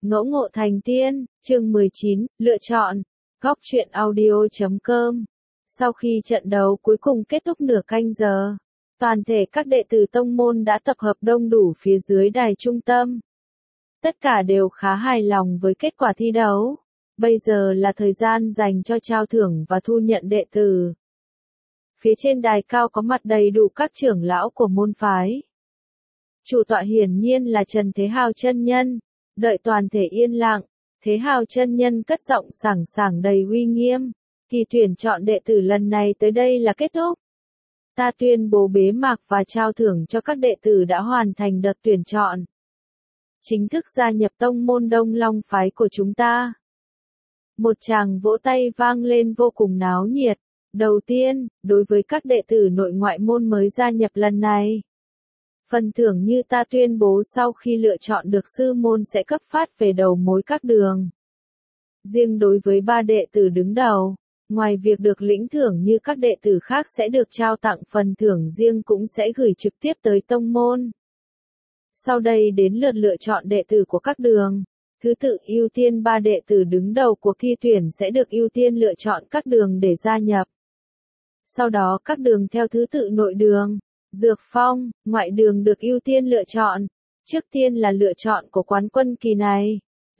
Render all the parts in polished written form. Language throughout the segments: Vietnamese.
Ngẫu ngộ thành tiên, chương 19, lựa chọn. Góc truyện audio.com. Sau khi trận đấu cuối cùng kết thúc nửa canh giờ, toàn thể các đệ tử tông môn đã tập hợp đông đủ phía dưới đài trung tâm. Tất cả đều khá hài lòng với kết quả thi đấu. Bây giờ là thời gian dành cho trao thưởng và thu nhận đệ tử. Phía trên đài cao có mặt đầy đủ các trưởng lão của môn phái. Chủ tọa hiển nhiên là Trần Thế Hào chân nhân. Đợi toàn thể yên lặng, Thế Hào chân nhân cất giọng sảng sảng đầy uy nghiêm. Kỳ tuyển chọn đệ tử lần này tới đây là kết thúc. Ta tuyên bố bế mạc và trao thưởng cho các đệ tử đã hoàn thành đợt tuyển chọn. Chính thức gia nhập tông môn Đông Long phái của chúng ta. Một tràng vỗ tay vang lên vô cùng náo nhiệt. Đầu tiên, đối với các đệ tử nội ngoại môn mới gia nhập lần này. Phần thưởng như ta tuyên bố sau khi lựa chọn được sư môn sẽ cấp phát về đầu mối các đường. Riêng đối với 3 đệ tử đứng đầu, ngoài việc được lĩnh thưởng như các đệ tử khác sẽ được trao tặng phần thưởng riêng cũng sẽ gửi trực tiếp tới tông môn. Sau đây đến lượt lựa chọn đệ tử của các đường. Thứ tự ưu tiên 3 đệ tử đứng đầu cuộc thi tuyển sẽ được ưu tiên lựa chọn các đường để gia nhập. Sau đó các đường theo thứ tự nội đường, dược phong, ngoại đường được ưu tiên lựa chọn. Trước tiên là lựa chọn của quán quân kỳ này.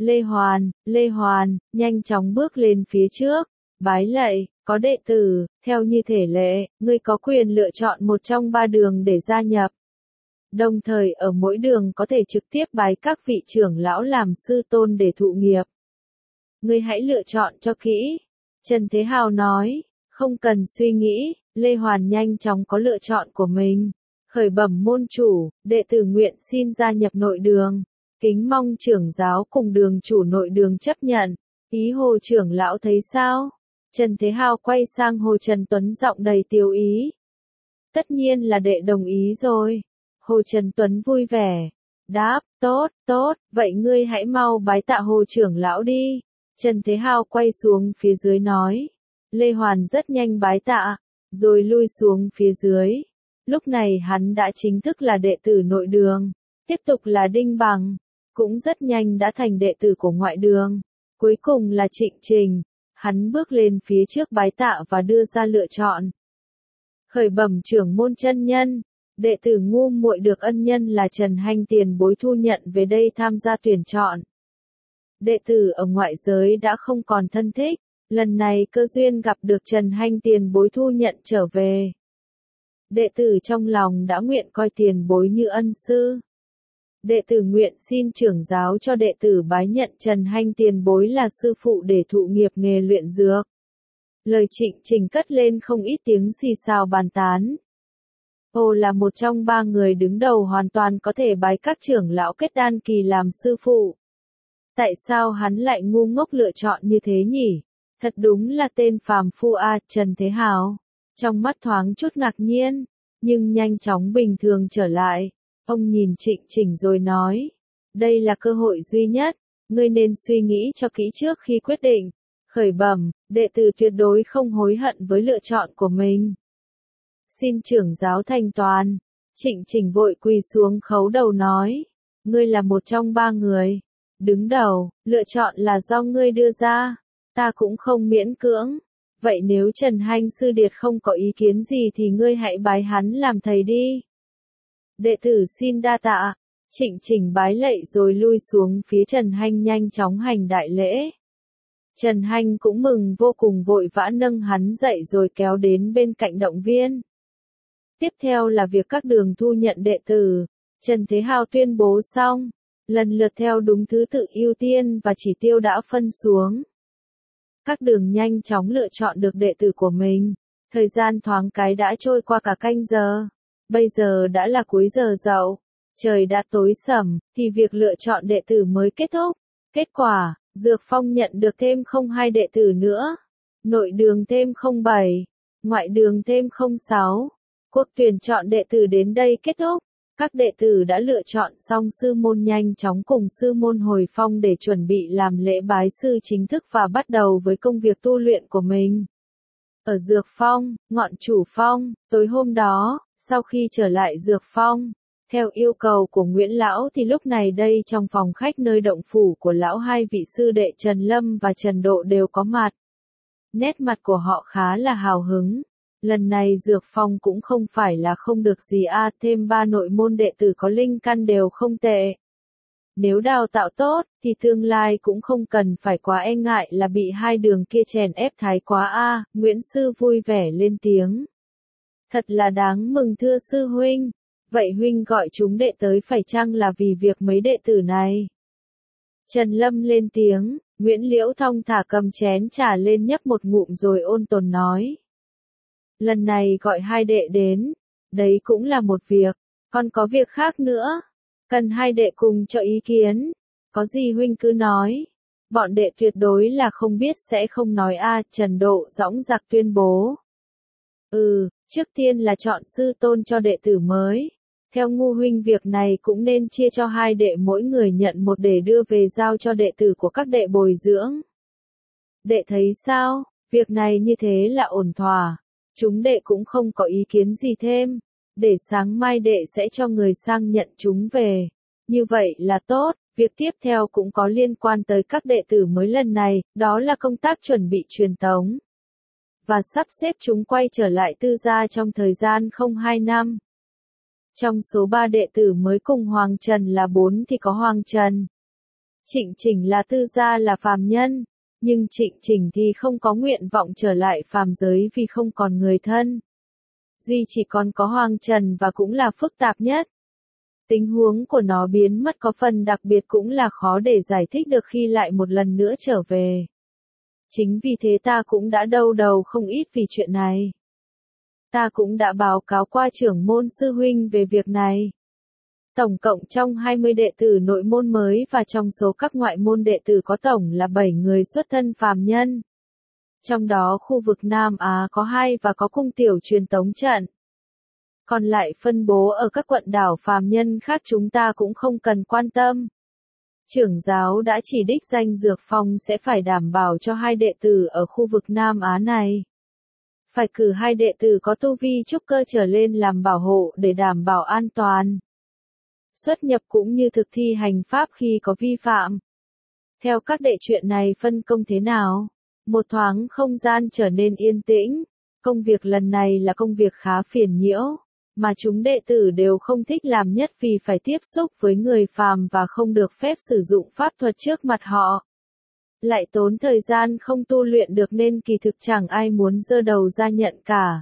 Lê Hoàn, nhanh chóng bước lên phía trước. Bái lạy, có đệ tử, theo như thể lệ, ngươi có quyền lựa chọn một trong 3 đường để gia nhập. Đồng thời ở mỗi đường có thể trực tiếp bái các vị trưởng lão làm sư tôn để thụ nghiệp. Ngươi hãy lựa chọn cho kỹ. Trần Thế Hào nói, không cần suy nghĩ, Lê Hoàn nhanh chóng có lựa chọn của mình. Khởi bẩm môn chủ, đệ tử nguyện xin gia nhập nội đường. Kính mong trưởng giáo cùng đường chủ nội đường chấp nhận. Ý Hồ trưởng lão thấy sao? Trần Thế Hào quay sang Hồ Trần Tuấn giọng đầy tiêu ý. Tất nhiên là đệ đồng ý rồi. Hồ Trần Tuấn vui vẻ. Đáp, tốt, vậy ngươi hãy mau bái tạ Hồ trưởng lão đi. Trần Thế Hào quay xuống phía dưới nói. Lê Hoàn rất nhanh bái tạ, rồi lui xuống phía dưới. Lúc này hắn đã chính thức là đệ tử nội đường. Tiếp tục là Đinh Bằng, cũng rất nhanh đã thành đệ tử của ngoại đường. Cuối cùng là Trịnh Trình, hắn bước lên phía trước bái tạ và đưa ra lựa chọn. Khởi bẩm trưởng môn chân nhân, đệ tử ngu muội được ân nhân là Trần Hanh tiền bối thu nhận về đây tham gia tuyển chọn. Đệ tử ở ngoại giới đã không còn thân thích, lần này cơ duyên gặp được Trần Hanh tiền bối thu nhận trở về. Đệ tử trong lòng đã nguyện coi tiền bối như ân sư. Đệ tử nguyện xin trưởng giáo cho đệ tử bái nhận Trần Hanh tiền bối là sư phụ để thụ nghiệp nghề luyện dược. Lời Trịnh Trình cất lên không ít tiếng xì xào bàn tán. Hồ là một trong 3 người đứng đầu hoàn toàn có thể bái các trưởng lão kết đan kỳ làm sư phụ. Tại sao hắn lại ngu ngốc lựa chọn như thế nhỉ? Thật đúng là tên phàm phu a, Trần Thế Hào. Trong mắt thoáng chút ngạc nhiên, nhưng nhanh chóng bình thường trở lại. Ông nhìn Trịnh Trình rồi nói, đây là cơ hội duy nhất, ngươi nên suy nghĩ cho kỹ trước khi quyết định. Khởi bẩm, đệ tử tuyệt đối không hối hận với lựa chọn của mình. Xin trưởng giáo thành toàn. Trịnh Trình vội quỳ xuống khấu đầu nói, ngươi là một trong 3 người đứng đầu, lựa chọn là do ngươi đưa ra, ta cũng không miễn cưỡng. Vậy nếu Trần Hanh sư điệt không có ý kiến gì thì ngươi hãy bái hắn làm thầy đi. Đệ tử xin đa tạ. Trịnh Trình bái lạy rồi lui xuống phía Trần Hanh nhanh chóng hành đại lễ. Trần Hanh cũng mừng vô cùng vội vã nâng hắn dậy rồi kéo đến bên cạnh động viên. Tiếp theo là việc các đường thu nhận đệ tử. Trần Thế Hào tuyên bố xong, lần lượt theo đúng thứ tự ưu tiên và chỉ tiêu đã phân xuống. Các đường nhanh chóng lựa chọn được đệ tử của mình. Thời gian thoáng cái đã trôi qua cả canh giờ. Bây giờ đã là cuối giờ dậu. Trời đã tối sầm, thì việc lựa chọn đệ tử mới kết thúc. Kết quả, Dược Phong nhận được thêm 02 đệ tử nữa. Nội đường thêm 07. Ngoại đường thêm 06. Cuộc tuyển chọn đệ tử đến đây kết thúc. Các đệ tử đã lựa chọn xong sư môn nhanh chóng cùng sư môn hồi phong để chuẩn bị làm lễ bái sư chính thức và bắt đầu với công việc tu luyện của mình. Ở Dược Phong, ngọn chủ phong, tối hôm đó, sau khi trở lại Dược Phong, Theo yêu cầu của Nguyễn Lão thì lúc này đây trong phòng khách nơi động phủ của Lão hai vị sư đệ Trần Lâm và Trần Độ đều có mặt. Nét mặt của họ khá là hào hứng. Lần này Dược Phong cũng không phải là không được gì thêm 3 nội môn đệ tử có linh căn đều không tệ. Nếu đào tạo tốt, thì tương lai cũng không cần phải quá e ngại là bị hai đường kia chèn ép thái quá Nguyễn Sư vui vẻ lên tiếng. Thật là đáng mừng thưa sư huynh. Vậy huynh gọi chúng đệ tới phải chăng là vì việc mấy đệ tử này? Trần Lâm lên tiếng, Nguyễn Liễu thong thả cầm chén trà lên nhấp một ngụm rồi ôn tồn nói. Lần này gọi hai đệ đến, đấy cũng là một việc, còn có việc khác nữa. Cần hai đệ cùng cho ý kiến, có gì huynh cứ nói. Bọn đệ tuyệt đối là không biết sẽ không nói Trần Độ dõng dạc tuyên bố. Trước tiên là chọn sư tôn cho đệ tử mới. Theo Ngu huynh việc này cũng nên chia cho hai đệ mỗi người nhận một để đưa về giao cho đệ tử của các đệ bồi dưỡng. Đệ thấy sao, việc này như thế là ổn thỏa. Chúng đệ cũng không có ý kiến gì thêm. Để sáng mai đệ sẽ cho người sang nhận chúng về. Như vậy là tốt, việc tiếp theo cũng có liên quan tới các đệ tử mới lần này, đó là công tác chuẩn bị truyền tống. Và sắp xếp chúng quay trở lại tư gia trong thời gian không 2 năm. Trong số 3 đệ tử mới cùng Hoàng Trần là 4 thì có Hoàng Trần. Trịnh Chỉnh là tư gia là phàm nhân, nhưng Trịnh Chỉnh thì không có nguyện vọng trở lại phàm giới vì không còn người thân. Duy chỉ còn có Hoàng Trần và cũng là phức tạp nhất. Tình huống của nó biến mất có phần đặc biệt cũng là khó để giải thích được khi lại một lần nữa trở về. Chính vì thế ta cũng đã đau đầu không ít vì chuyện này. Ta cũng đã báo cáo qua trưởng môn sư huynh về việc này. Tổng cộng trong 20 đệ tử nội môn mới và trong số các ngoại môn đệ tử có tổng là 7 người xuất thân phàm nhân. Trong đó khu vực Nam Á có 2 và có cung tiểu truyền tống trận. Còn lại phân bố ở các quận đảo phàm nhân khác chúng ta cũng không cần quan tâm. Trưởng giáo đã chỉ đích danh Dược Phong sẽ phải đảm bảo cho hai đệ tử ở khu vực Nam Á này. Phải cử hai đệ tử có tu vi trúc cơ trở lên làm bảo hộ để đảm bảo an toàn. Xuất nhập cũng như thực thi hành pháp khi có vi phạm. Theo các đệ chuyện này phân công thế nào? Một thoáng không gian trở nên yên tĩnh. Công việc lần này là công việc khá phiền nhiễu, mà chúng đệ tử đều không thích làm nhất vì phải tiếp xúc với người phàm và không được phép sử dụng pháp thuật trước mặt họ. Lại tốn thời gian không tu luyện được nên kỳ thực chẳng ai muốn giơ đầu ra nhận cả.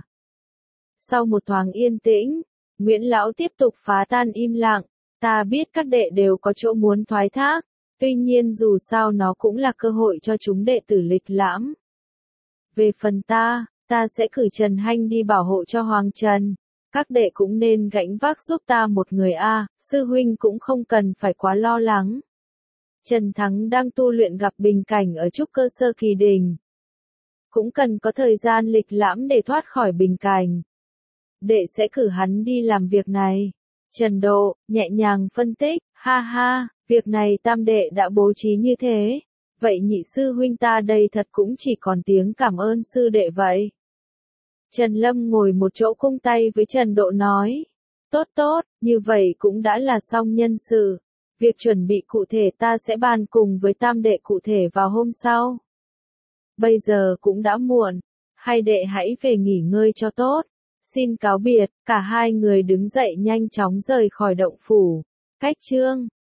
Sau một thoáng yên tĩnh, Nguyễn Lão tiếp tục phá tan im lặng. Ta biết các đệ đều có chỗ muốn thoái thác, tuy nhiên dù sao nó cũng là cơ hội cho chúng đệ tử lịch lãm. Về phần ta sẽ cử Trần Hanh đi bảo hộ cho Hoàng Trần. Các đệ cũng nên gánh vác giúp ta một người sư huynh cũng không cần phải quá lo lắng. Trần Thắng đang tu luyện gặp bình cảnh ở trúc cơ sơ kỳ đỉnh. Cũng cần có thời gian lịch lãm để thoát khỏi bình cảnh. Đệ sẽ cử hắn đi làm việc này. Trần Độ, nhẹ nhàng phân tích, ha, việc này tam đệ đã bố trí như thế. Vậy nhị sư huynh ta đây thật cũng chỉ còn tiếng cảm ơn sư đệ vậy. Trần Lâm ngồi một chỗ cung tay với Trần Độ nói. Tốt, như vậy cũng đã là xong nhân sự. Việc chuẩn bị cụ thể ta sẽ bàn cùng với tam đệ cụ thể vào hôm sau. Bây giờ cũng đã muộn. Hai đệ hãy về nghỉ ngơi cho tốt. Xin cáo biệt, cả hai người đứng dậy nhanh chóng rời khỏi động phủ. Cách chương